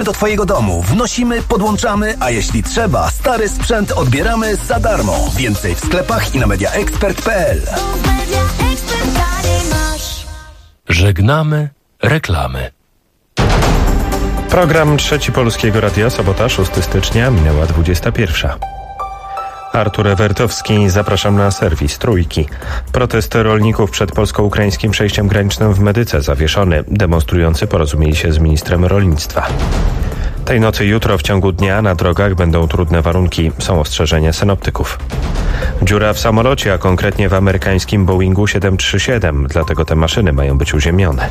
do twojego domu. Wnosimy, podłączamy, a jeśli trzeba, stary sprzęt odbieramy za darmo. Więcej w sklepach i na mediaexpert.pl. Żegnamy reklamy. Program Trzeci Polskiego Radia, sobota, 6 stycznia, minęła 21. Artur Ewertowski, zapraszam na serwis Trójki. Protest rolników przed polsko-ukraińskim przejściem granicznym w Medyce zawieszony. Demonstrujący porozumieli się z ministrem rolnictwa. Tej nocy jutro w ciągu dnia na drogach będą trudne warunki. Są ostrzeżenia synoptyków. Dziura w samolocie, a konkretnie w amerykańskim Boeingu 737. Dlatego te maszyny mają być uziemione.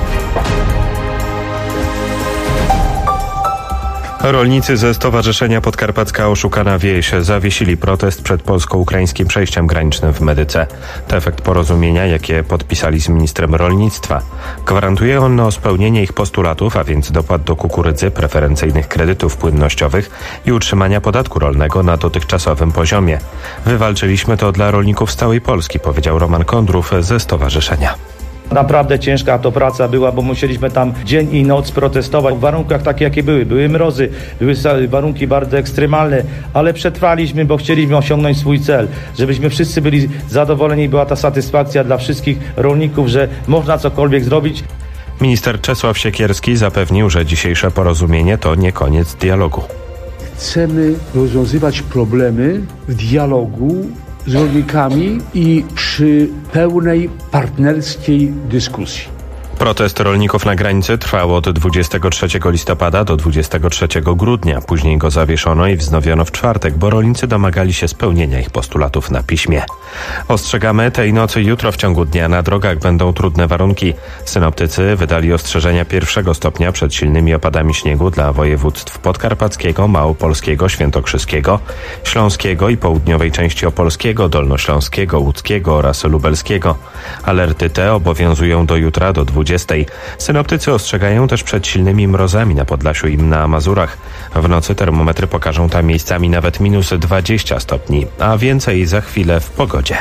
Rolnicy ze Stowarzyszenia Podkarpacka Oszukana Wieś zawiesili protest przed polsko-ukraińskim przejściem granicznym w Medyce. To efekt porozumienia, jakie podpisali z ministrem rolnictwa. Gwarantuje ono spełnienie ich postulatów, a więc dopłat do kukurydzy, preferencyjnych kredytów płynnościowych i utrzymania podatku rolnego na dotychczasowym poziomie. Wywalczyliśmy to dla rolników z całej Polski, powiedział Roman Kondrów ze stowarzyszenia. Naprawdę ciężka to praca była, bo musieliśmy tam dzień i noc protestować w warunkach takie, jakie były. Były mrozy, były warunki bardzo ekstremalne, ale przetrwaliśmy, bo chcieliśmy osiągnąć swój cel. Żebyśmy wszyscy byli zadowoleni, była ta satysfakcja dla wszystkich rolników, że można cokolwiek zrobić. Minister Czesław Siekierski zapewnił, że dzisiejsze porozumienie to nie koniec dialogu. Chcemy rozwiązywać problemy w dialogu z rolnikami i przy pełnej partnerskiej dyskusji. Protest rolników na granicy trwał od 23 listopada do 23 grudnia. Później go zawieszono i wznowiono w czwartek, bo rolnicy domagali się spełnienia ich postulatów na piśmie. Ostrzegamy, tej nocy jutro w ciągu dnia na drogach będą trudne warunki. Synoptycy wydali ostrzeżenia 1 stopnia przed silnymi opadami śniegu dla województw podkarpackiego, małopolskiego, świętokrzyskiego, śląskiego i południowej części opolskiego, dolnośląskiego, łódzkiego oraz lubelskiego. Alerty te obowiązują do jutra do 20. Synoptycy ostrzegają też przed silnymi mrozami na Podlasiu i na Mazurach. W nocy termometry pokażą tam miejscami nawet minus 20 stopni, a więcej za chwilę w pogodzie.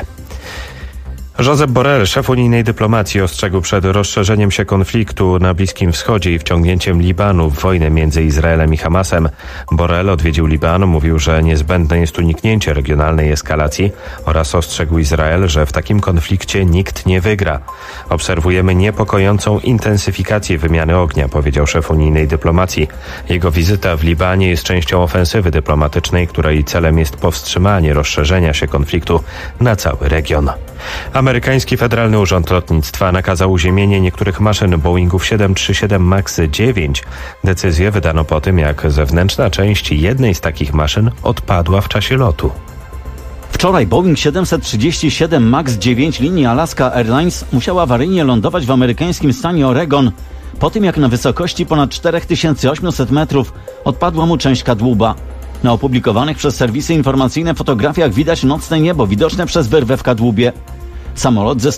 Josep Borrell, szef unijnej dyplomacji, ostrzegł przed rozszerzeniem się konfliktu na Bliskim Wschodzie i wciągnięciem Libanu w wojnę między Izraelem i Hamasem. Borrell odwiedził Liban, mówił, że niezbędne jest uniknięcie regionalnej eskalacji oraz ostrzegł Izrael, że w takim konflikcie nikt nie wygra. Obserwujemy niepokojącą intensyfikację wymiany ognia, powiedział szef unijnej dyplomacji. Jego wizyta w Libanie jest częścią ofensywy dyplomatycznej, której celem jest powstrzymanie rozszerzenia się konfliktu na cały region. Amerykański Federalny Urząd Lotnictwa nakazał uziemienie niektórych maszyn Boeingów 737 MAX 9. Decyzję wydano po tym, jak zewnętrzna część jednej z takich maszyn odpadła w czasie lotu. Wczoraj Boeing 737 MAX 9 linii Alaska Airlines musiał awaryjnie lądować w amerykańskim stanie Oregon po tym, jak na wysokości ponad 4800 metrów odpadła mu część kadłuba. Na opublikowanych przez serwisy informacyjne fotografiach widać nocne niebo widoczne przez wyrwę w kadłubie. Samolot ze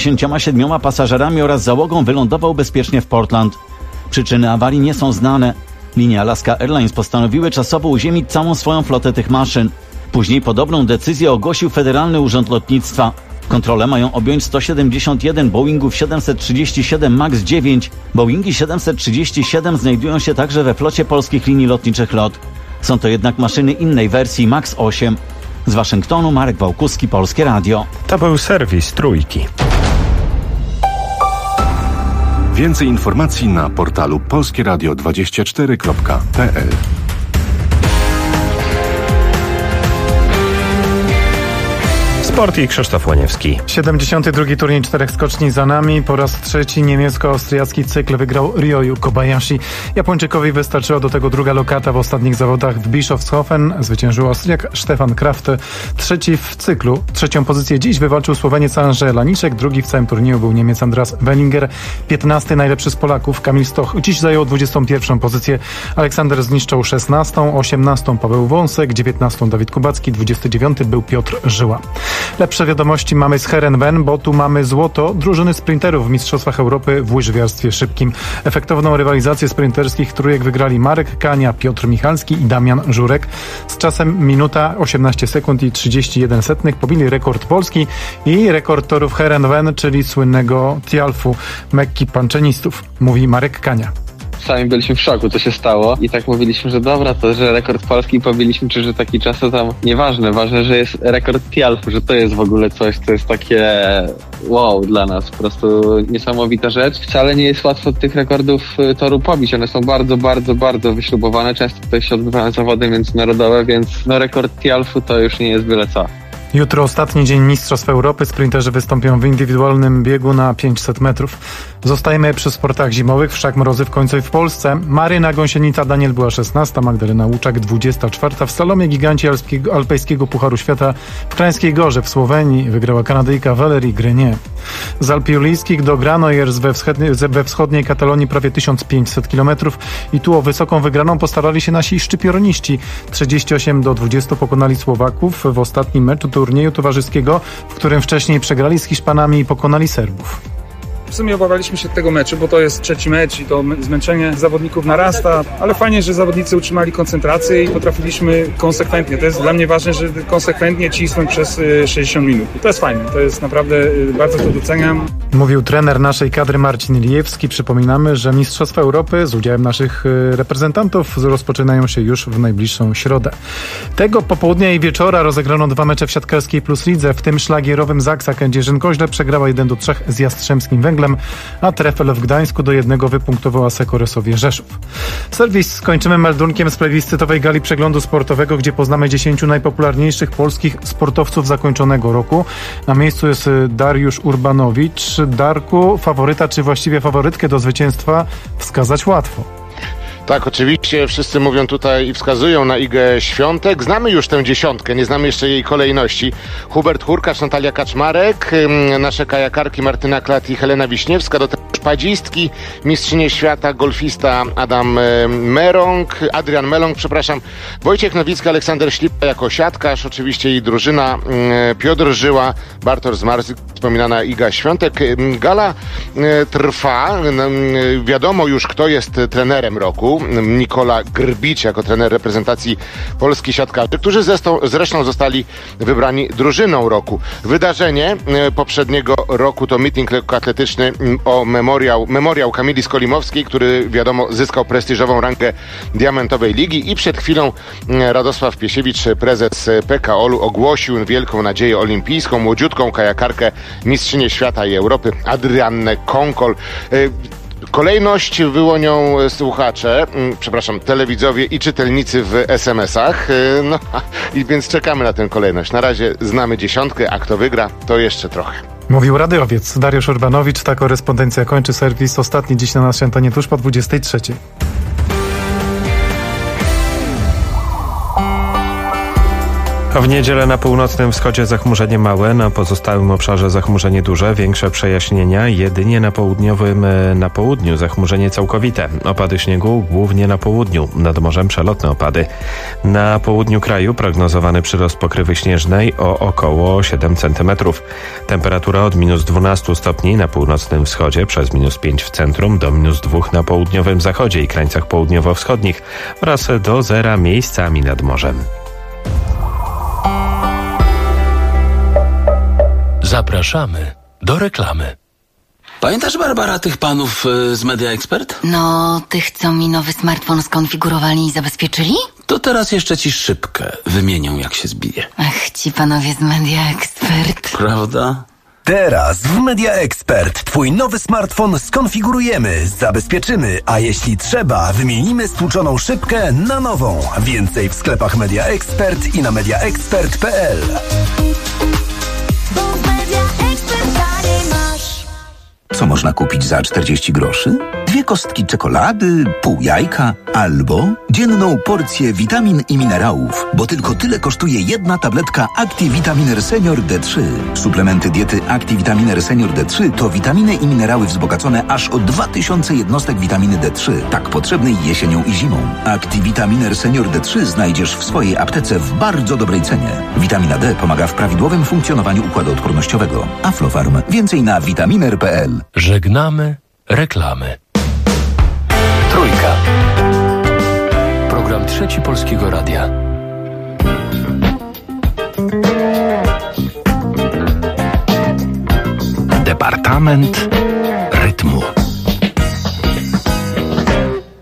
177 pasażerami oraz załogą wylądował bezpiecznie w Portland. Przyczyny awarii nie są znane. Linie Alaska Airlines postanowiły czasowo uziemić całą swoją flotę tych maszyn. Później podobną decyzję ogłosił Federalny Urząd Lotnictwa. Kontrole mają objąć 171 Boeingów 737 MAX 9. Boeingi 737 znajdują się także we flocie polskich linii lotniczych LOT. Są to jednak maszyny innej wersji MAX 8. Z Waszyngtonu Marek Wałkuski, Polskie Radio. To był serwis Trójki. Więcej informacji na portalu polskieradio24.pl. Sport i Krzysztof Łoniewski. 72. turniej 4 skoczni za nami. Po raz trzeci niemiecko-austriacki cykl wygrał Ryoyu Kobayashi. Japończykowi wystarczyła do tego druga lokata w ostatnich zawodach w Bischofshofen. Zwyciężył Austriak Stefan Kraft. Trzeci w cyklu. Trzecią pozycję dziś wywalczył Słoweniec Andrzej Laniczek. Drugi w całym turnieju był Niemiec Andras Wellinger. 15. najlepszy z Polaków Kamil Stoch. Dziś zajął 21. pozycję. Aleksander Zniszczał 16. 18. Paweł Wąsek. 19. Dawid Kubacki. 29. był Piotr Żyła. Lepsze wiadomości mamy z Heerenveen, bo tu mamy złoto drużyny sprinterów w Mistrzostwach Europy w łyżwiarstwie szybkim. Efektowną rywalizację sprinterskich trójek wygrali Marek Kania, Piotr Michalski i Damian Żurek. Z czasem minuta 18 sekund i 31 setnych pobili rekord Polski i rekord torów Heerenveen, czyli słynnego Tialfu, Mekki panczenistów, mówi Marek Kania. sami byliśmy w szoku, co się stało i tak mówiliśmy, że dobra, to że rekord polski pobiliśmy, czy że taki czas to tam nieważne, ważne, że jest rekord Tialfu, że to jest w ogóle coś, co jest takie wow dla nas, po prostu niesamowita rzecz. Wcale nie jest łatwo tych rekordów toru pobić, one są bardzo, bardzo, bardzo wyśrubowane, często tutaj się odbywają zawody międzynarodowe, więc no rekord Tialfu to już nie jest byle co. Jutro ostatni dzień Mistrzostw Europy. Sprinterzy wystąpią w indywidualnym biegu na 500 metrów. Zostajemy przy sportach zimowych. Wszak mrozy w końcu i w Polsce. Maryna Gąsienica Daniel była 16, Magdalena Łuczak 24. W slalomie giganci alpejskiego Pucharu Świata w Krańskiej Gorze w Słowenii wygrała Kanadyjka Valerie Grenier. Z Alp Julijskich do Granollers we wschodniej Katalonii prawie 1500 km i tu o wysoką wygraną postarali się nasi szczypiorniści. 38-20 pokonali Słowaków w ostatnim meczu turnieju towarzyskiego, w którym wcześniej przegrali z Hiszpanami i pokonali Serbów. W sumie obawialiśmy się tego meczu, bo to jest trzeci mecz i to zmęczenie zawodników narasta, ale fajnie, że zawodnicy utrzymali koncentrację i potrafiliśmy konsekwentnie. To jest dla mnie ważne, że konsekwentnie cisnąć przez 60 minut. I to jest fajne, to jest naprawdę, bardzo to doceniam. Mówił trener naszej kadry Marcin Lijewski. Przypominamy, że Mistrzostwa Europy z udziałem naszych reprezentantów rozpoczynają się już w najbliższą środę. Tego popołudnia i wieczora rozegrano 2 mecze w siatkarskiej Plus Lidze, w tym szlagierowym Zaksa Kędzierzyn-Koźle przegrała 1-3 z Jastrzębskim Węglem, a Trefel w Gdańsku do 1 wypunktowała Sekoresowie Rzeszów. Serwis skończymy meldunkiem z plebiscytowej gali przeglądu sportowego, gdzie poznamy 10 najpopularniejszych polskich sportowców zakończonego roku. Na miejscu jest Dariusz Urbanowicz. Darku, faworyta czy właściwie faworytkę do zwycięstwa wskazać łatwo. Tak, oczywiście wszyscy mówią tutaj i wskazują na Igę Świątek. Znamy już tę dziesiątkę, nie znamy jeszcze jej kolejności. Hubert Hurkacz, Natalia Kaczmarek, nasze kajakarki Martyna Klat i Helena Wiśniewska, do tego szpadzistki, mistrzynie świata, golfista Adrian Melong, Wojciech Nowicki, Aleksander Ślipa jako siatkarz, oczywiście i drużyna, Piotr Żyła, Bartosz Zmarzyk, wspominana Iga Świątek. Gala trwa, wiadomo już kto jest trenerem roku. Nikola Grbić jako trener reprezentacji Polski siatkarzy, którzy zresztą zostali wybrani drużyną roku. Wydarzenie poprzedniego roku to meeting lekkoatletyczny o memoriał Kamili Skolimowskiej, który wiadomo zyskał prestiżową rangę diamentowej ligi i przed chwilą Radosław Piesiewicz, prezes PKOL-u, ogłosił wielką nadzieję olimpijską, młodziutką kajakarkę, mistrzynię świata i Europy Adriannę Konkol. Kolejność wyłonią słuchacze, telewidzowie i czytelnicy w SMS-ach. No i więc czekamy na tę kolejność. Na razie znamy dziesiątkę, a kto wygra, to jeszcze trochę. Mówił radiowiec Dariusz Urbanowicz. Ta korespondencja kończy serwis. Ostatni dziś na naszej antenie tuż po 23. W niedzielę na północnym wschodzie zachmurzenie małe, na pozostałym obszarze zachmurzenie duże, większe przejaśnienia, jedynie na południu zachmurzenie całkowite. Opady śniegu głównie na południu, nad morzem przelotne opady. Na południu kraju prognozowany przyrost pokrywy śnieżnej o około 7 cm. Temperatura od -12 stopni na północnym wschodzie, przez -5 w centrum, do -2 na południowym zachodzie i krańcach południowo-wschodnich oraz do 0 miejscami nad morzem. Zapraszamy do reklamy. Pamiętasz, Barbara, tych panów z Media Expert? No, tych, co mi nowy smartfon skonfigurowali i zabezpieczyli? To teraz jeszcze ci szybkę wymienią, jak się zbije. Ach, ci panowie z Media Expert. Prawda? Teraz w Media Expert twój nowy smartfon skonfigurujemy, zabezpieczymy, a jeśli trzeba, wymienimy stłuczoną szybkę na nową. Więcej w sklepach Media Expert i na mediaexpert.pl. Co można kupić za 40 groszy? 2 kostki czekolady, pół jajka albo dzienną porcję witamin i minerałów, bo tylko tyle kosztuje 1 tabletka Activitaminer Senior D3. Suplementy diety Activitaminer Senior D3 to witaminy i minerały wzbogacone aż o 2000 jednostek witaminy D3, tak potrzebnej jesienią i zimą. Activitaminer Senior D3 znajdziesz w swojej aptece w bardzo dobrej cenie. Witamina D pomaga w prawidłowym funkcjonowaniu układu odpornościowego. Aflofarm. Więcej na vitaminer.pl. Żegnamy reklamy. Trójka. Program Trzeci Polskiego Radia. Departament rytmu.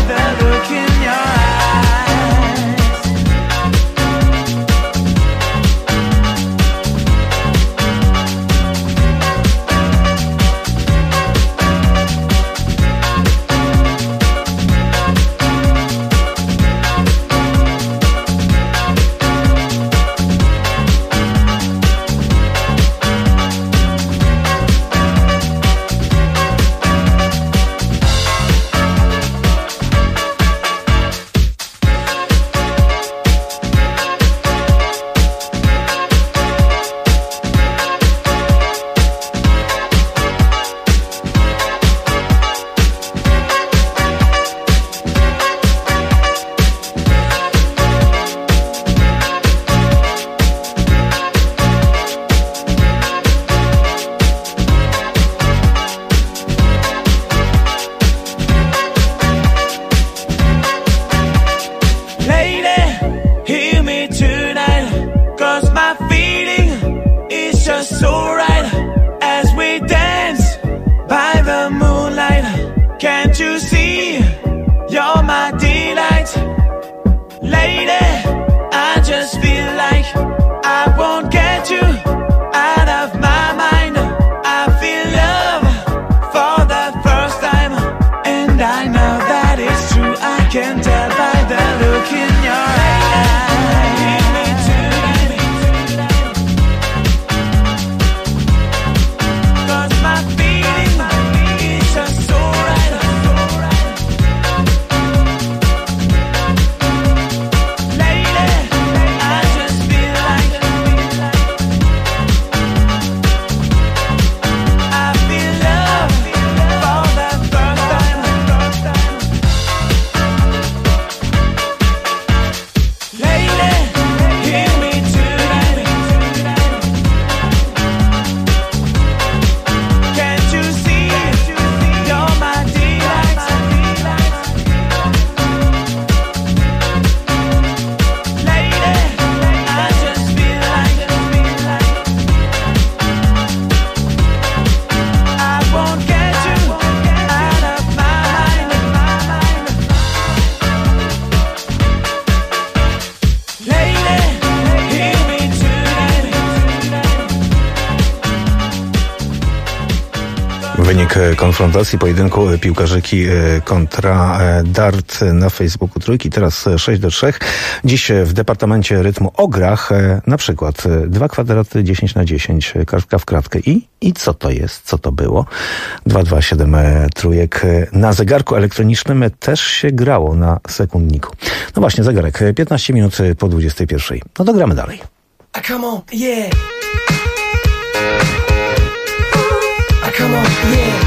the look in your eyes. Wynik konfrontacji pojedynku piłkarzyki kontra Dart na Facebooku Trójki. Teraz 6-3. Dziś w Departamencie Rytmu o grach na przykład 2 kwadraty 10x10, kartka w kratkę. I co to jest? Co to było? 227 trójek. Na zegarku elektronicznym też się grało na sekundniku. No właśnie, zegarek 15 minut po 21. No to gramy dalej. Come on, yeah. Come on, yeah.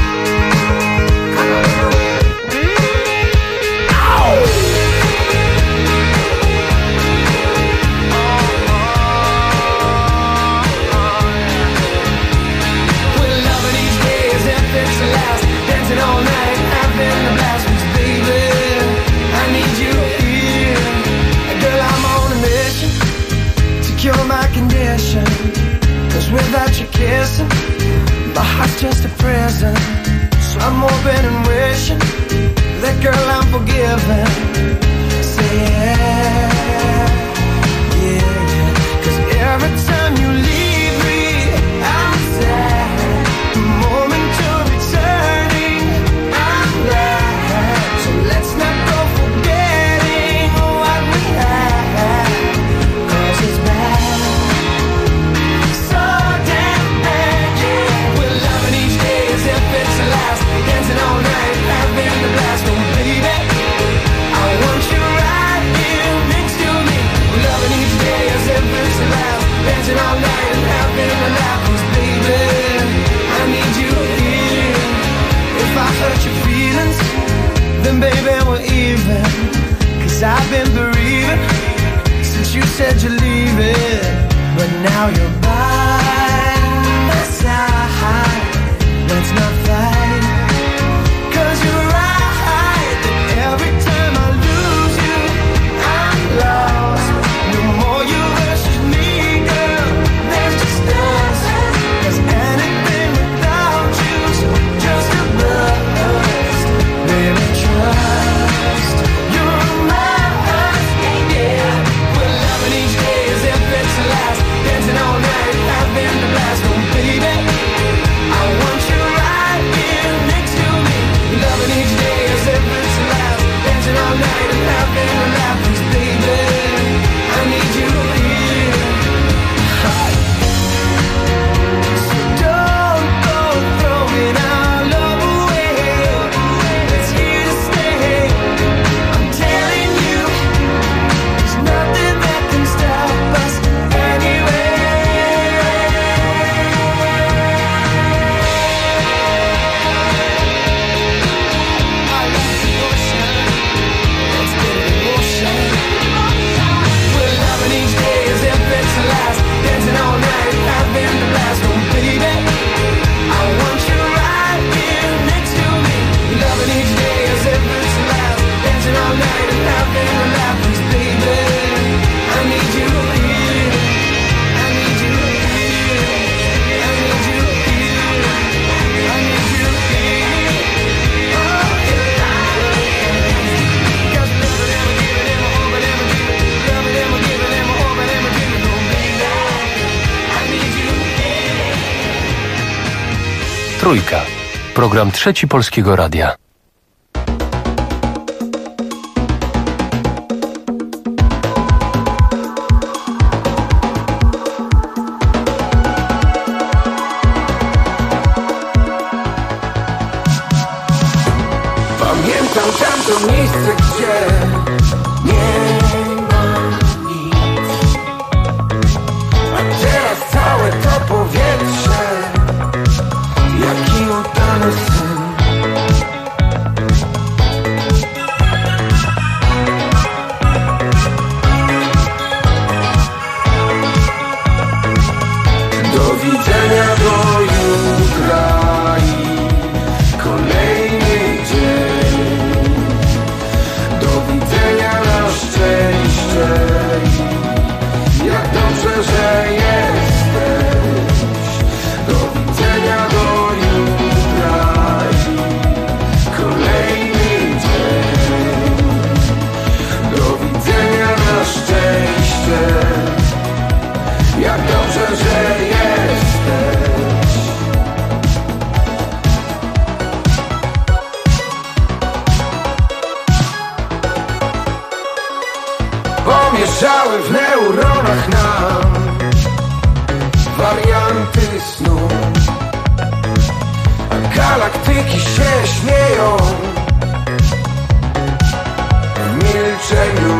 We're loving these days, if it's the last, dancing all night, having a blast, baby. I need you here, girl. I'm on a mission to cure my condition. 'Cause without you kissing, my heart's just a prison, so I'm hoping and wishing that, girl, I'm forgiven. Say yeah, yeah, 'cause every time you leave me, I'm sad. The moment you're returning, I'm glad. So let's not go forgetting what we had, 'cause it's bad. So damn bad, yeah. We're loving each day as if it's the last, dancing all night, having a blast. Oh baby, I want you right here next to me. We're loving each day as if it's the last, dancing all night and having a laugh. 'Cause baby, I need you here. If I hurt your feelings, then baby we're even. 'Cause I've been bereaving since you said you're leaving, but now you're by my side. Let's not fight, 'cause you're right, that every time I lose you, I'm lost. No more you versus me, girl, there's just us. 'Cause anything without you's just a bust. Baby, trust Trójka. Program Trzeci Polskiego Radia. Pamiętam tamto miejsce, gdzie nie ma nic, a teraz całe to powietrze, jaki oddany syn. Do widzenia do jutra i kolejny dzień. Do widzenia na szczęście. Jak dobrze, że jesteś. Do widzenia do jutra i kolejny dzień. Do widzenia na szczęście. Jak dobrze, że jesteś. Pomieszały w neuronach nam warianty snu. Galaktyki się śmieją w milczeniu.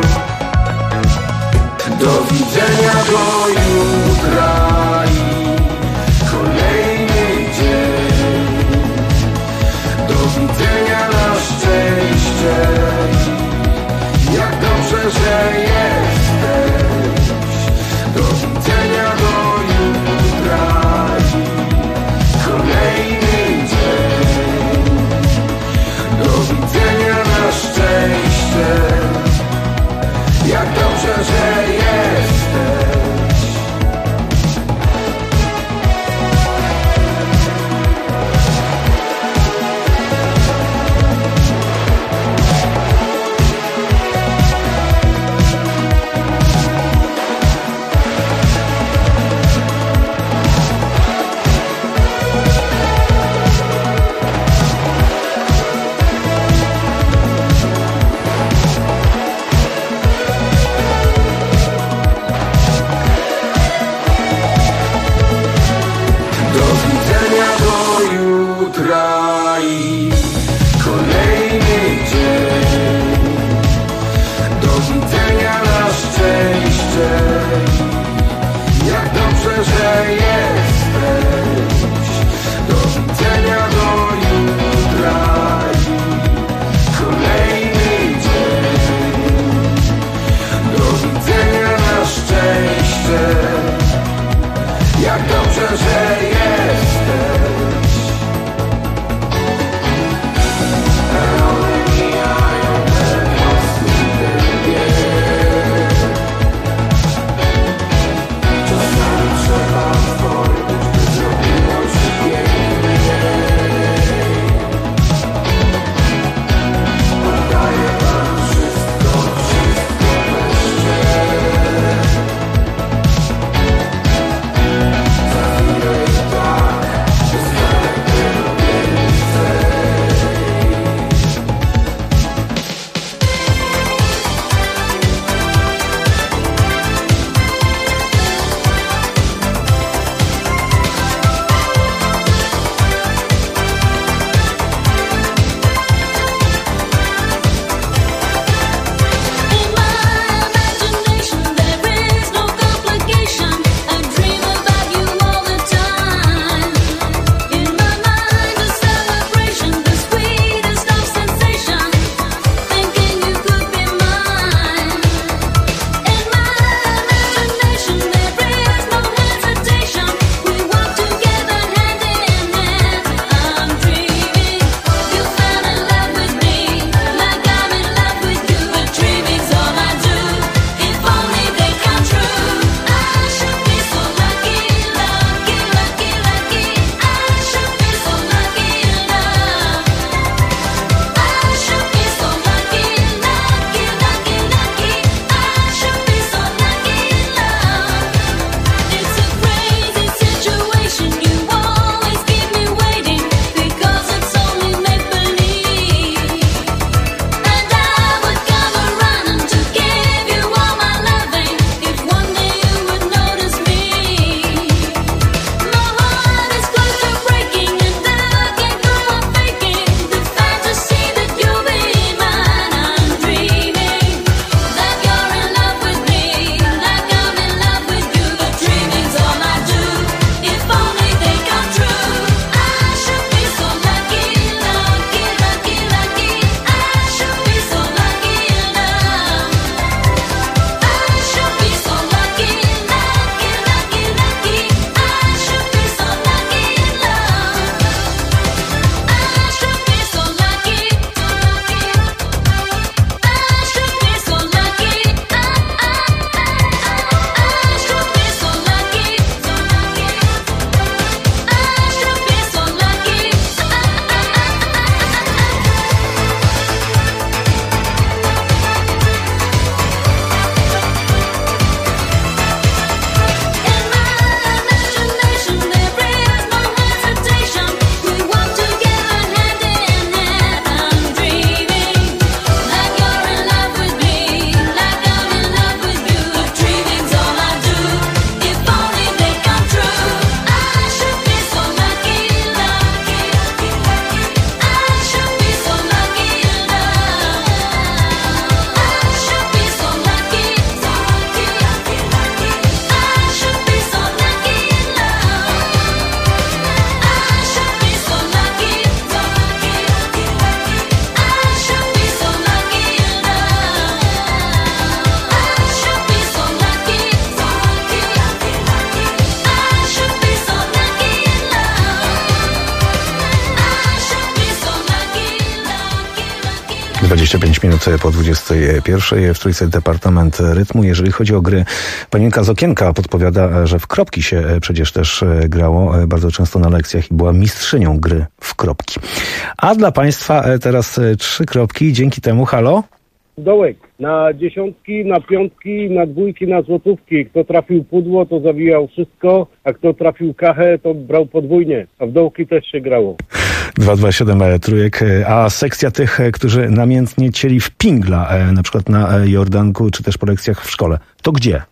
Do widzenia do jutra i kolejny dzień. Do widzenia na szczęście. Jak dobrze, że jesteś. Do widzenia do jutra i kolejny dzień. Do widzenia na szczęście. Jak dobrze, że jesteś. 25 minut po 21 w Trójce Departament Rytmu. Jeżeli chodzi o gry, panienka z okienka podpowiada, że w kropki się przecież też grało bardzo często na lekcjach i była mistrzynią gry w kropki. A dla Państwa teraz 3 kropki. Dzięki temu, halo? Dołek. Na dziesiątki, na piątki, na dwójki, na złotówki. Kto trafił pudło, to zawijał wszystko, a kto trafił kachę, to brał podwójnie. A w dołki też się grało. 227 trójek. A sekcja tych, którzy namiętnie cieli w pingla, na przykład na Jordanku, czy też po lekcjach w szkole, to gdzie?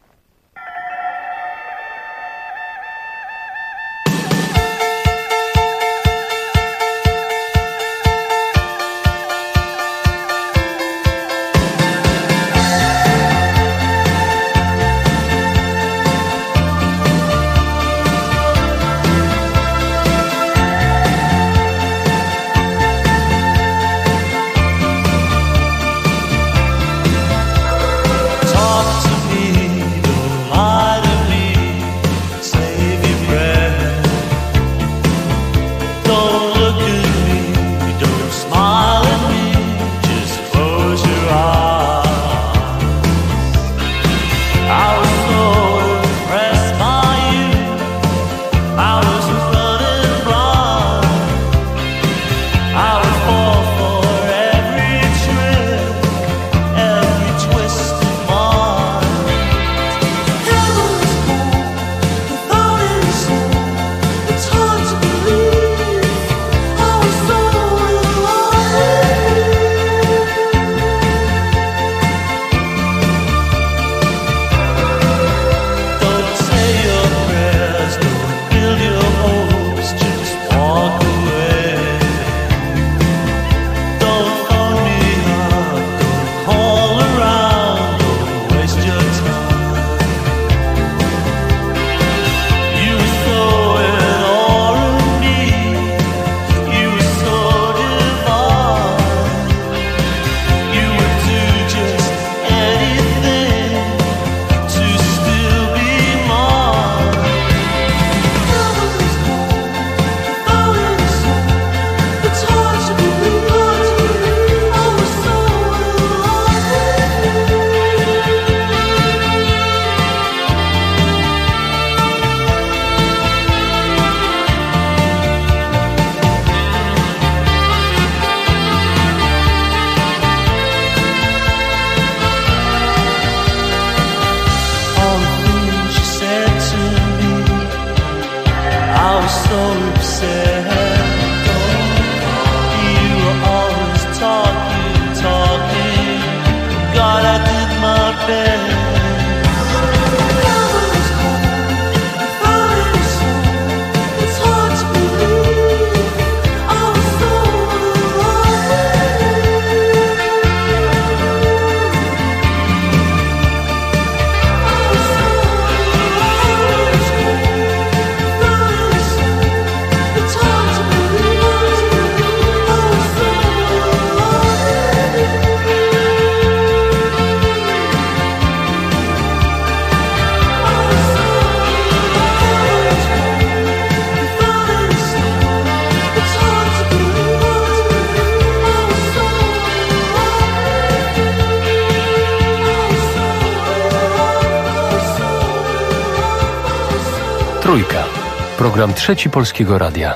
Trójka. Program Trzeci Polskiego Radia.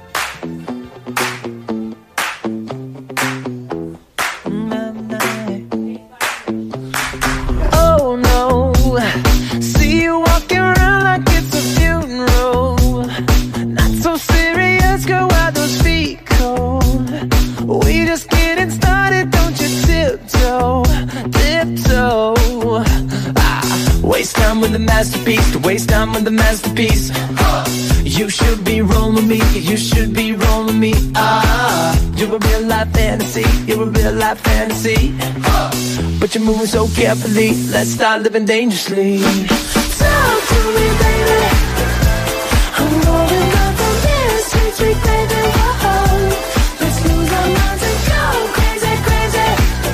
You should be rolling me, you should be rolling me. You're a real life fantasy, you're a real life fantasy. But you're moving so carefully, let's start living dangerously. Talk to me, baby. I'm rolling up from this sweet, sweet baby. Whoa. Let's lose our minds and go crazy, crazy.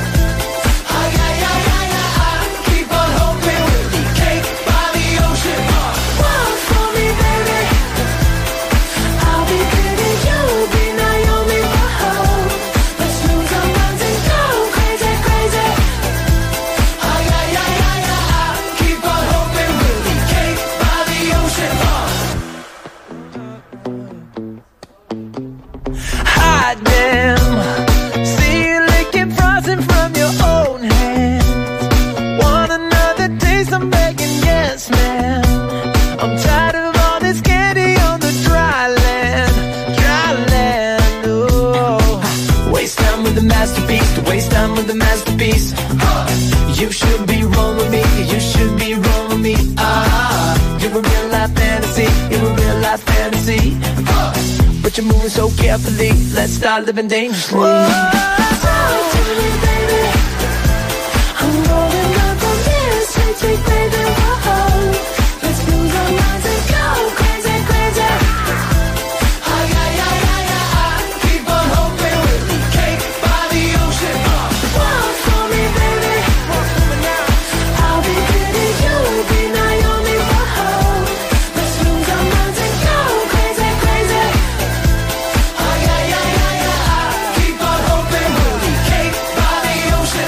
Keep on hoping we'll be cake by the ocean. Walk for me, baby. I'll be pretty, you'll be Naomi. Whoa. Let's lose our minds and go crazy. You should be wrong with me, you should be wrong with me. You're a real life fantasy, you're a real life fantasy. But you're moving so carefully, let's start living dangerously. Talk to me, baby. I'm rolling up on this sweet, sweet baby. Whoa, let's lose our minds and go crazy, crazy. Keep on hoping we'll be cake by the ocean. Walk for me, baby. I'll be pretty, you'll be Naomi. Whoa, let's lose our minds and go crazy, crazy. Keep on hoping we'll be cake by the ocean.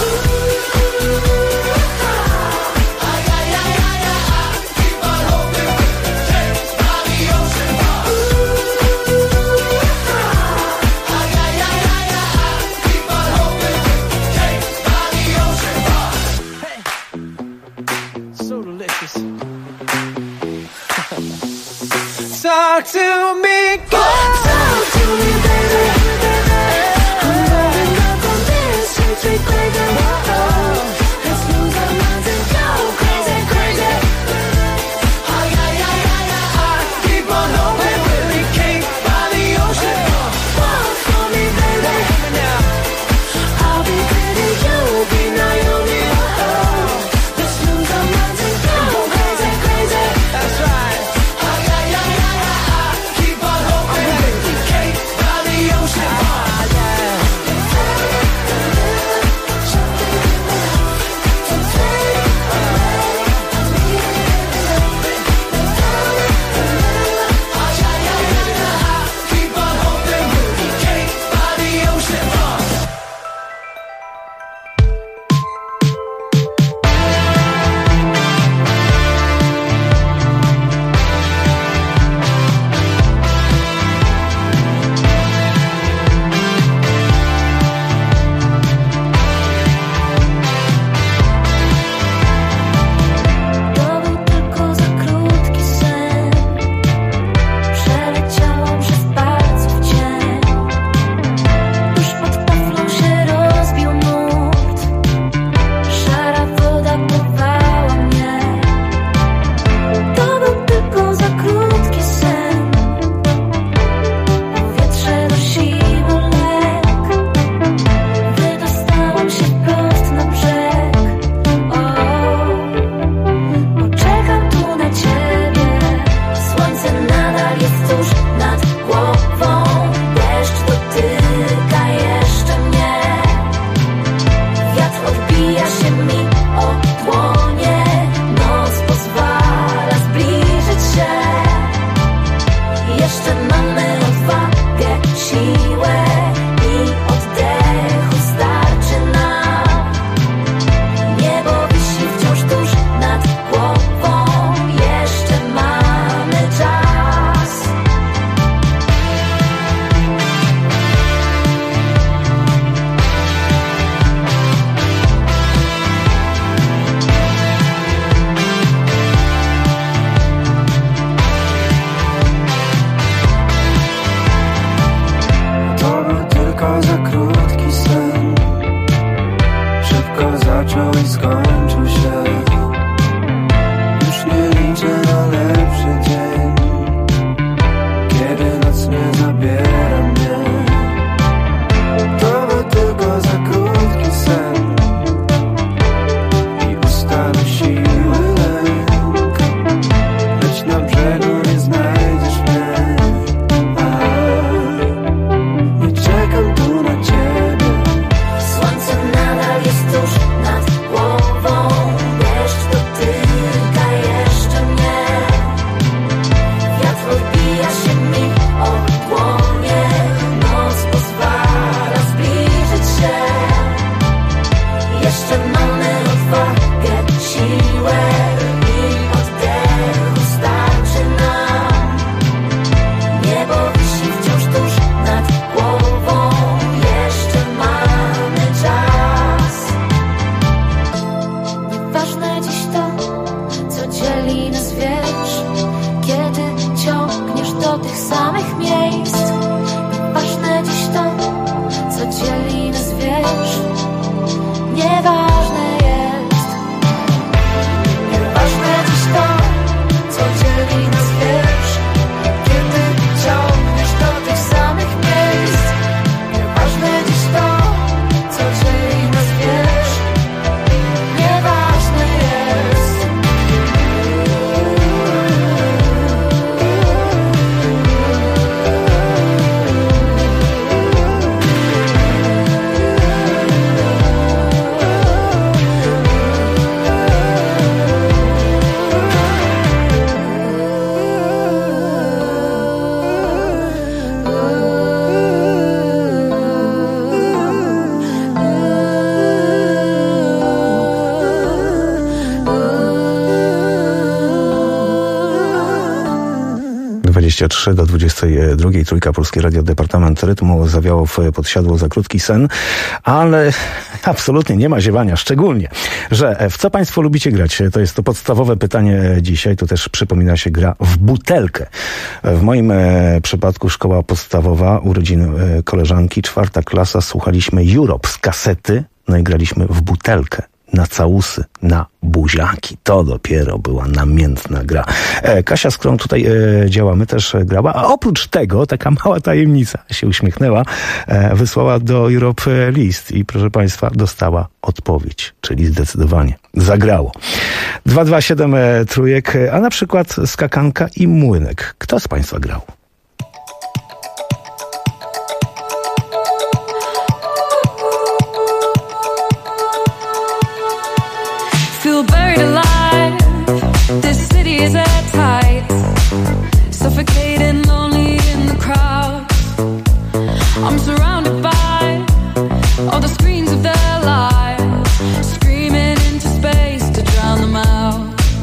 Keep on hoping we'll be cake by the ocean. Keep on hoping we'll be cake by the ocean. Hey, so delicious. Talk to me, girl. Talk to me, baby. I'm rolling up on this sweet, sweet baby. Whoa, let's lose our minds and go crazy, crazy. Keep on hoping we'll be cake by the ocean. Walk for me, baby. I'll be pretty, you'll be Naomi. Whoa, let's lose our minds and go crazy, crazy. That's right. Keep on hoping we'll be cake by the ocean. Keep on hoping we'll be cake by the ocean. To był tylko za krótki sen. Przeleciałam przez palców cień. Tuż pod taflą się rozbił nurt. Szara woda porwała mnie. To był tylko za krótki sen. W wietrze nosiło lek. Wydostałam się wprost na brzeg. Poczekam tu na ciebie. Słońce nadal jest tuż nad głową. Deszcz dotyka jeszcze mnie. Wiatr odbija się mi o dłonie. Noc pozwala zbliżyć się. Jeszcze mamy odwagę, siłę i oddechu starczy nam. Niebo wisi wciąż tuż nad głową. Jeszcze mamy czas. To był tylko za krótki sen. Szybko zaczął i skończył się. Już nie liczę na lepszy dzień, kiedy noc nie zabiera mnie. To był tylko za krótki sen i usta nosiły lęk. Lecz na brzegu nie znajdziesz mnie. Nie czekam tu na ciebie. Słońce nadal jest tuż nad głową. Deszcz dotyka jeszcze mnie. Wiatr odbija się mi o dłonie. Noc pozwala zbliżyć się. Jeszcze mamy odwagę, siłę i oddechu starczy nam. Niebo wisi wciąż tuż nad głową. Jeszcze mamy czas. Nieważne dziś to, co dzieli nas, wiesz, kiedy ciągniesz do tych samych miejsc. Nieważne dziś to, co dzieli nas, wiesz, nieważne jest. 23 do 22. Trójka Polskie Radio, Departament Rytmu. Zawiało w podsiadło za krótki sen, ale absolutnie nie ma ziewania. Szczególnie, że w co państwo lubicie grać? To jest to podstawowe pytanie dzisiaj. Tu też przypomina się gra w butelkę. W moim przypadku szkoła podstawowa, urodziny koleżanki, 4. klasa, słuchaliśmy Europe z kasety, no i graliśmy w butelkę. Na całusy, na buziaki. To dopiero była namiętna gra. Kasia, z którą tutaj działamy, też grała, a oprócz tego taka mała tajemnica, się uśmiechnęła, wysłała do Europe list i proszę państwa, dostała odpowiedź, czyli zdecydowanie zagrało. 227 trójek, a na przykład skakanka i młynek. Kto z państwa grał? Feel buried alive. This city is at tight. Suffocating, lonely in the crowd. I'm surrounded by all the screens of their lives, screaming into space to drown them out.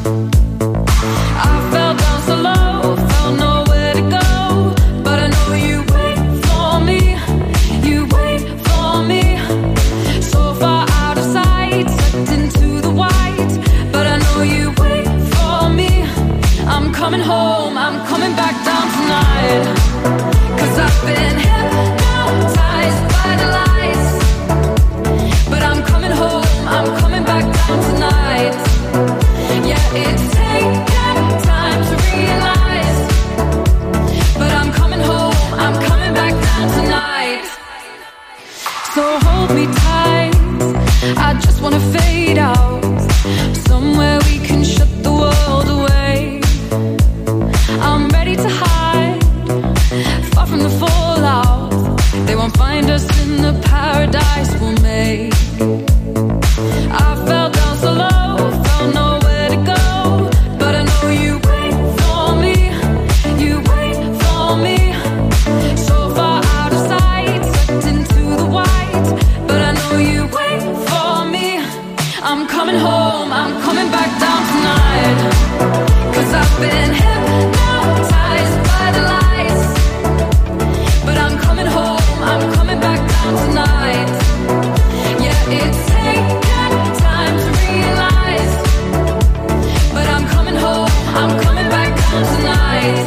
I fell down so low, felt nowhere to go, but I know you wait for me. You wait for me. So far out of sight, sucked into the white. You wait for me. I'm coming home, I'm coming back down tonight. 'Cause I've been hypnotized by the lights. But I'm coming home, I'm coming back down tonight. Yeah, it's taken time to realize. But I'm coming home, I'm coming back down tonight. So hold me tight, I just wanna fade out. Somewhere we can shut the world away. I'm ready to hide, far from the fallout. They won't find us in the paradise we'll make. I fell down so low, felt nowhere to go, but I know you wait for me. You wait for me. So far out of sight, sucked into the white, but I know you wait for me. I'm coming home, I'm coming back down tonight. 'Cause I've been hypnotized by the lights. But I'm coming home, I'm coming back down tonight. Yeah, it's taken time to realize. But I'm coming home, I'm coming back down tonight.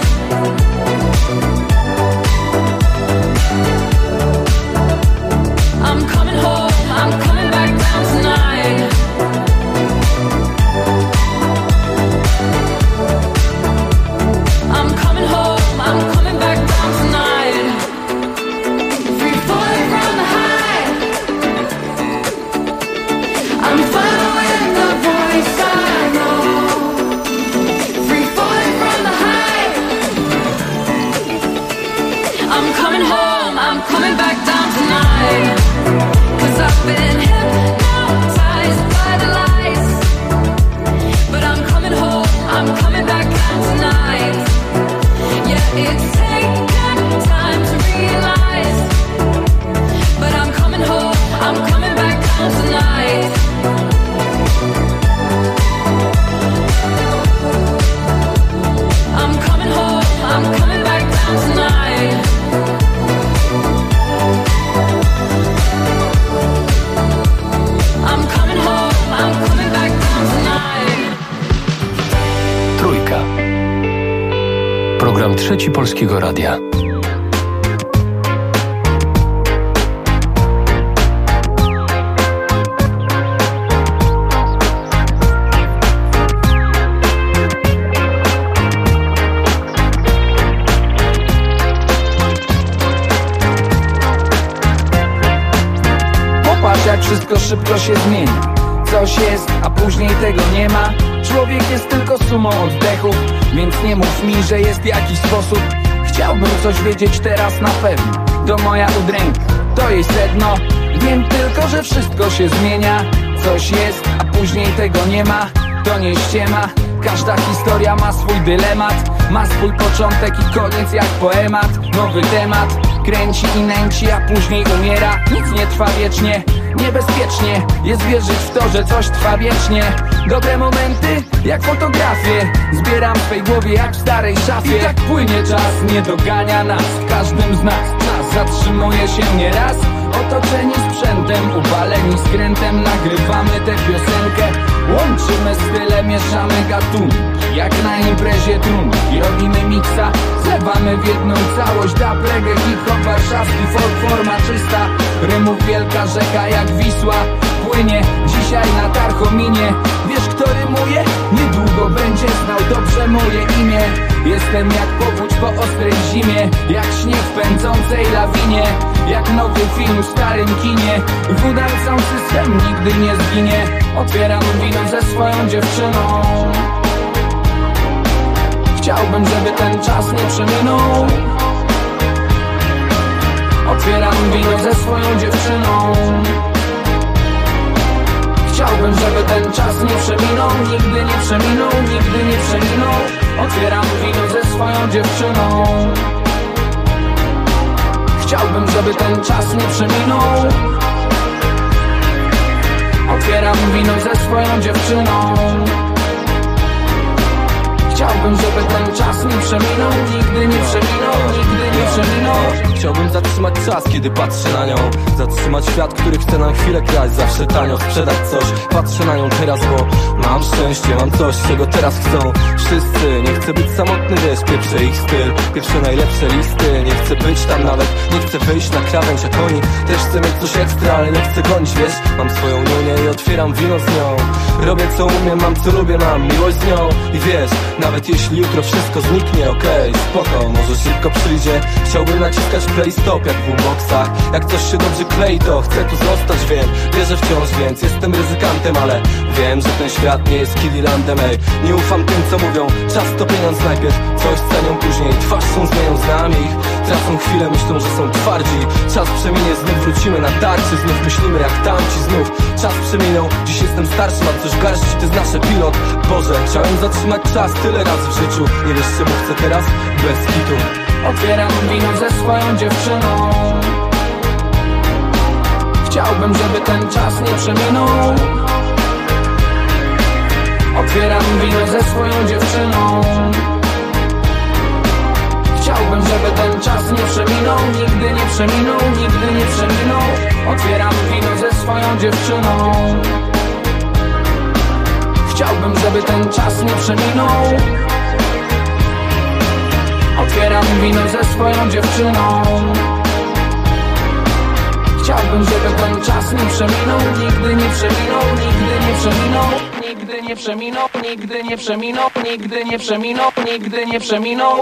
I'm coming home, I'm coming back down tonight. I'm coming home, I'm coming back down tonight. Free falling from the high. I'm following the voice I know. Free falling from the high. I'm coming home, I'm coming back down tonight. 'Cause I've been hypnotized by the lights. But I'm coming home, I'm coming back down tonight. Yeah, it's taken time to realize. But I'm coming home, I'm coming back down tonight. I'm coming home, I'm coming back down tonight. I'm coming home, I'm coming back down tonight. Trójka. Program Trzeci Polskiego Radia. Popatrz, jak wszystko szybko się zmienia. Coś jest, a później tego nie ma. Człowiek jest tylko sumą oddechów, więc nie mów mi, że jest jakiś sposób. Chciałbym coś wiedzieć teraz na pewno. To moja udręka, to jej sedno. Wiem tylko, że wszystko się zmienia. Coś jest, a później tego nie ma. To nie ściema. Każda historia ma swój dylemat. Ma swój początek i koniec jak poemat. Nowy temat kręci i nęci, a później umiera. Nic nie trwa wiecznie. niebezpiecznie jest wierzyć w to, że coś trwa wiecznie. Dobre momenty jak fotografie zbieram w swej głowie jak w starej szafie. I tak płynie czas, nie dogania nas w każdym z nas. Czas zatrzymuje się nieraz, otoczeni sprzętem, uwaleni skrętem. Nagrywamy tę piosenkę, łączymy style, mieszamy gatunki jak na imprezie trunki. Robimy miksa, zlewamy w jedną całość. Dub, reggae, hip-hop, warszawski folk, forma czysta. Rymów wielka rzeka jak Wisła płynie dzisiaj na Tarchominie. Wiesz kto rymuje? Niedługo będzie znał dobrze moje imię. Jestem jak powódź po ostrej zimie, jak śnieg w pędzącej lawinie, jak nowy film w starym kinie. Wudam sam system nigdy nie zginie. Otwieram wino ze swoją dziewczyną. Chciałbym, żeby ten czas nie przeminął. Otwieram wino ze swoją dziewczyną. Chciałbym, żeby ten czas nie przeminął. Nigdy nie przeminął, nigdy nie przeminął. Otwieram wino ze swoją dziewczyną. Chciałbym, żeby ten czas nie przeminął. Otwieram wino ze swoją dziewczyną. Chciałbym, żeby ten czas nie przeminął. Nigdy nie przeminął, nigdy nie przeminął. Chciałbym zatrzymać czas, kiedy patrzę na nią. Zatrzymać świat, który chce nam chwilę kraść. Zawsze tanio sprzedać coś. Patrzę na nią teraz, bo mam szczęście, mam coś, czego teraz chcą wszyscy. Nie chcę być samotny, wiesz, pieprzę ich styl, pieprzę najlepsze listy. Nie chcę być tam nawet, nie chcę wyjść na krawędź jak oni. Też chcę mieć coś ekstra, ale nie chcę gonić, wiesz. Mam swoją niunię i otwieram wino z nią. Robię co umiem, mam co lubię, mam miłość z nią. I wiesz, nawet jeśli jutro wszystko zniknie, okej, spoko, może szybko przyjdzie. Chciałbym naciskać play stop jak w boomboxach. Jak coś się dobrze klei, to chcę tu zostać, wiem. Wierzę wciąż, więc jestem ryzykantem, ale wiem, że ten świat nie jest Kiddylandem, ej. Nie ufam tym, co mówią, czas to pieniądz najpierw. Coś cenią później, twarz są zmienią, znam ich. Tracą chwilę, myślą, że są twardzi. Czas przeminie, znów wrócimy na tarczy. Znów myślimy jak tamci, znów czas przeminął. Dziś jestem starszy, mam coś w garści, to jest nasz epilog. Boże, chciałem zatrzymać czas tyle razy w życiu. Nie wiesz czemu chcę teraz? Bez hitu. Otwieram wino ze swoją dziewczyną. Chciałbym, żeby ten czas nie przeminął. Otwieram wino ze swoją dziewczyną. Chciałbym, żeby ten czas nie przeminął. Nigdy nie przeminął, nigdy nie przeminął. Otwieram wino ze swoją dziewczyną. Chciałbym, żeby ten czas nie przeminął. Otwieram wino ze swoją dziewczyną. Chciałbym, żeby ten czas nie przeminął. Nigdy nie przeminął, nigdy nie przeminął. Nigdy nie przeminął, nigdy nie przeminął. Nigdy nie przeminął, nigdy nie przeminął.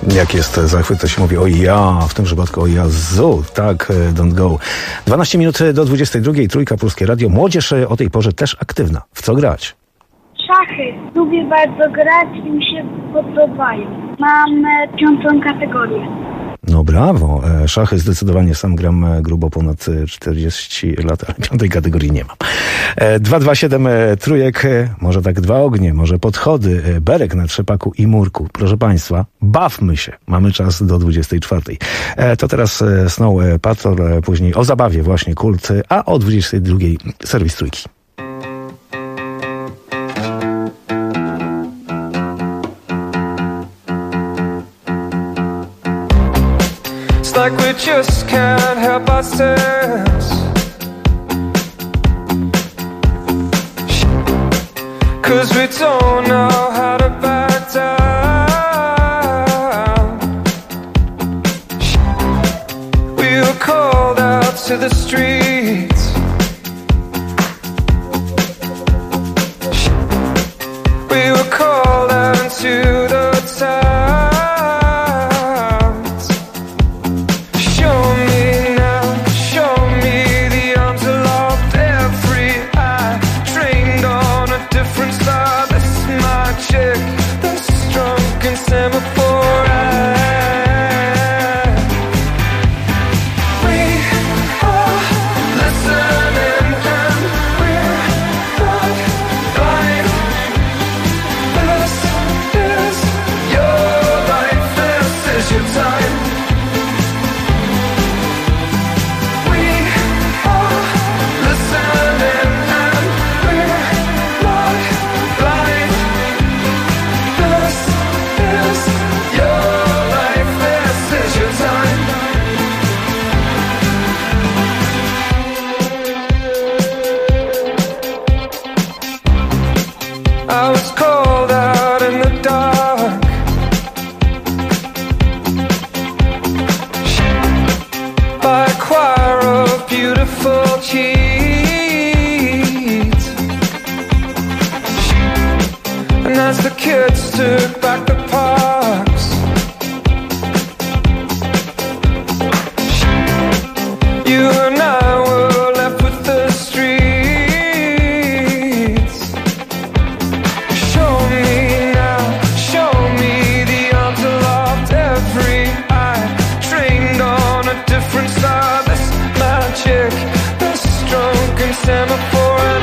Jak jest zachwyt, to się mówi o ja, w tym przypadku o Jezu, tak, don't go. 12 minut do 22, Trójka, Polskie Radio. Młodzież o tej porze też aktywna. W co grać? Szachy. Lubię bardzo grać i mi się podobają. Mam 5. kategorię. No brawo, szachy zdecydowanie, sam gram grubo ponad 40 lat, ale 5. kategorii nie mam. 227 trójek, może tak 2 ognie, może podchody, berek na trzepaku i murku. Proszę Państwa, bawmy się, mamy czas do 24. To teraz Snow Patrol, później o zabawie właśnie Kult, a o 22 serwis Trójki. Like we just can't help ourselves, 'cause we don't know how to back down. We were called out to the streets, we were called out into the town. Took back the parks, you and I were left with the streets. Show me now, show me the arms aloft, every eye trained on a different star. This magic, this drunken semaphore and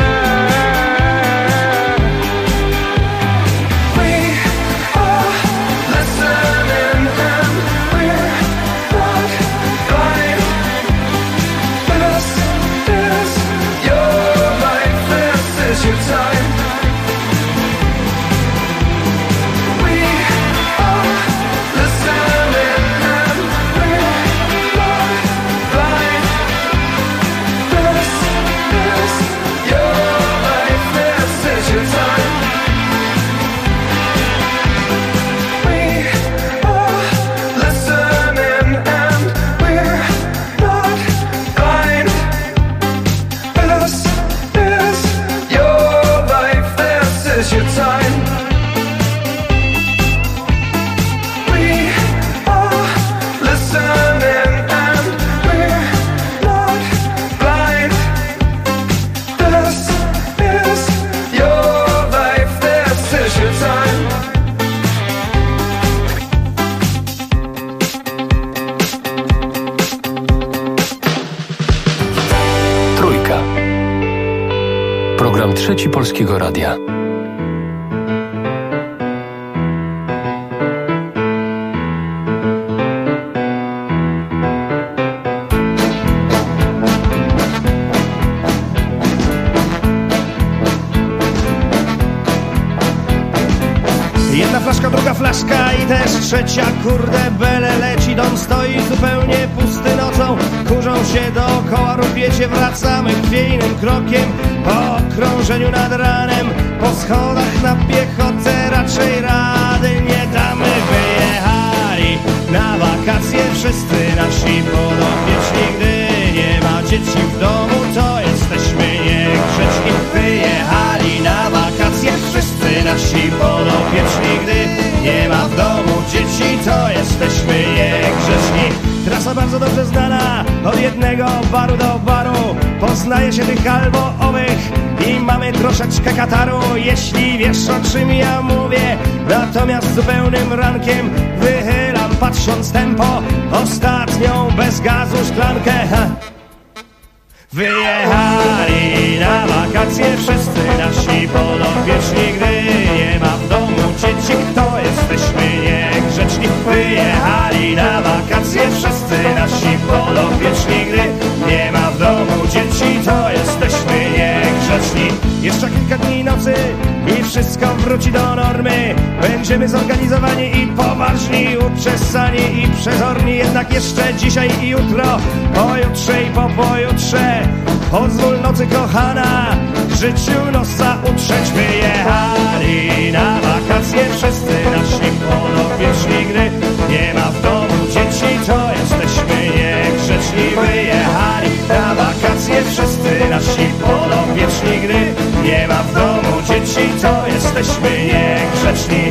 Program Trzeci Polskiego Radia. Jedna flaszka, druga flaszka i też trzecia, kurde bele leci. Dom stoi zupełnie pusty nocą, kurzą się dookoła, rupiecie, wracamy chwiejnym krokiem. Po okrążeniu nad ranem, po schodach na piechotę raczej rady nie damy. Wyjechali na wakacje wszyscy nasi podopieczni. Gdy nie ma dzieci w domu, to jesteśmy niegrzeczni. Wyjechali na wakacje wszyscy nasi podopieczni. Gdy nie ma w domu dzieci, to jesteśmy bardzo dobrze znana. Od jednego baru do baru poznaje się tych albo owych i mamy troszeczkę kataru, jeśli wiesz, o czym ja mówię. Natomiast zupełnym rankiem wychylam, patrząc tempo, ostatnią bez gazu szklankę. Wyjechali na wakacje wszyscy nasi podopieczni, gdy nie ma w domu dzieci, to jesteśmy niegrzeczni. Wyjechali na wakacje wszyscy nasi podopieczni, gdy nie ma w domu dzieci, to jesteśmy niegrzeczni. Jeszcze kilka dni nocy i wszystko wróci do normy. Będziemy zorganizowani i poważni, uczesani i przezorni. Jednak jeszcze dzisiaj i jutro, pojutrze i po pojutrze, pozwól nocy kochana życiu nosa utrzeć. Wyjechali na wakacje wszyscy nasi podopieczni, gdy nie ma w domu dzieci, to jesteśmy niegrzeczni. Wyjechali na wakacje wszyscy nasi podopieczni, gdy nie ma w domu dzieci, to jesteśmy niegrzeczni.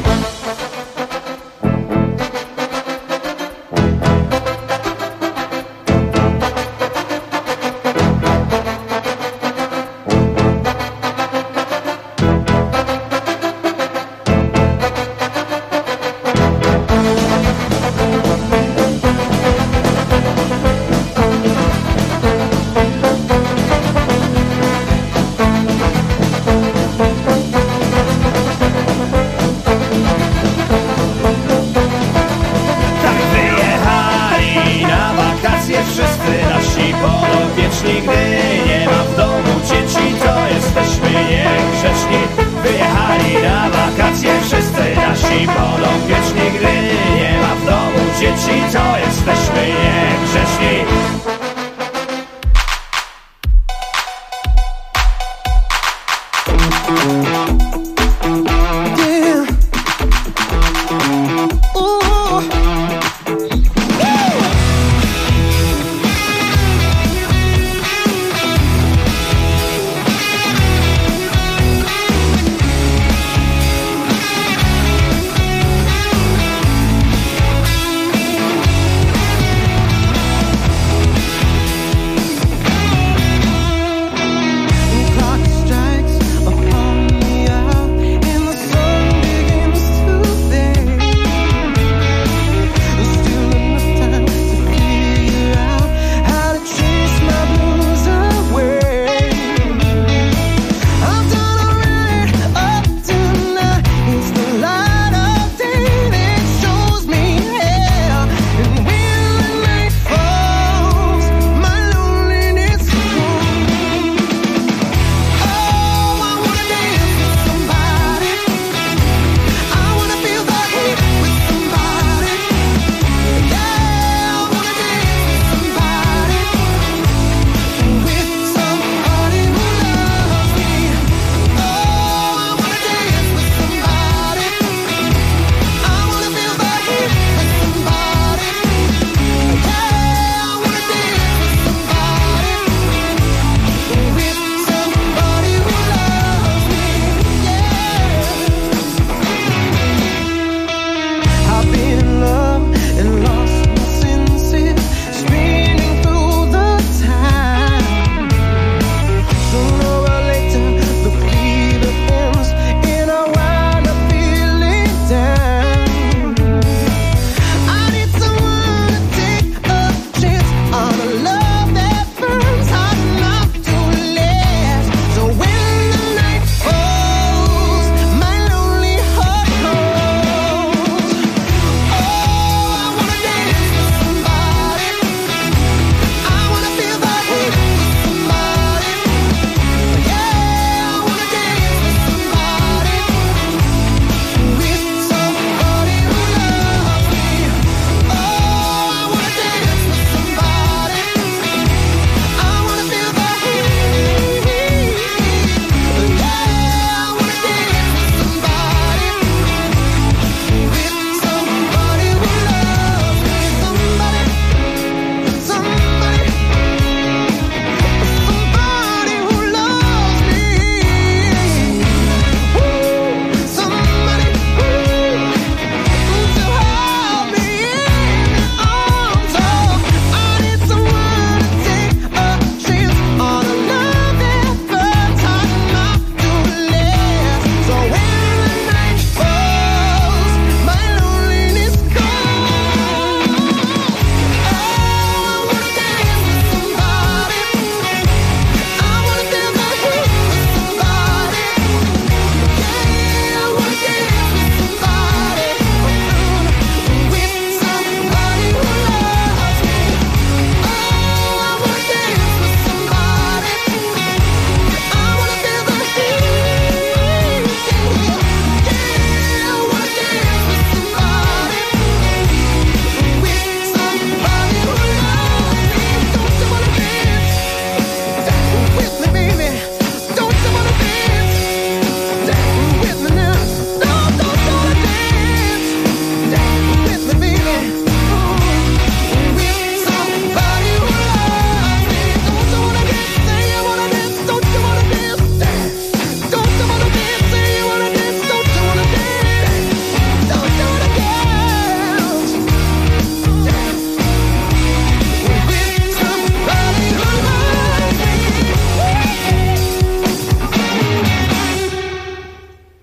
Clock strikes upon the hour.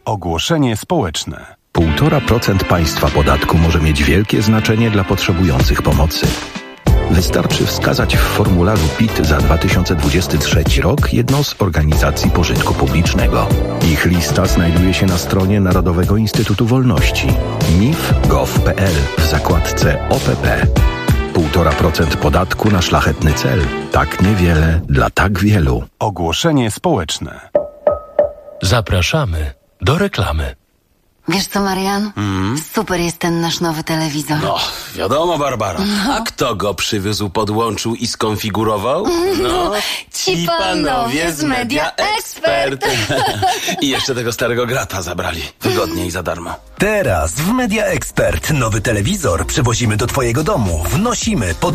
Ogłoszenie społeczne. 1,5% państwa podatku może mieć wielkie znaczenie dla potrzebujących pomocy. Wystarczy wskazać w formularzu PIT za 2023 rok jedną z organizacji pożytku publicznego. Ich lista znajduje się na stronie Narodowego Instytutu Wolności mif.gov.pl w zakładce OPP. 1,5% podatku na szlachetny cel. Tak niewiele dla tak wielu. Ogłoszenie społeczne. Zapraszamy do reklamy. Wiesz co, Marian? Super jest ten nasz nowy telewizor. No, wiadomo, Barbara. A kto go przywiózł, podłączył i skonfigurował? No, ci panowie z Media Expert. I jeszcze tego starego grata zabrali. Wygodnie i za darmo. Teraz w Media Expert nowy telewizor przywozimy do twojego domu. Wnosimy pod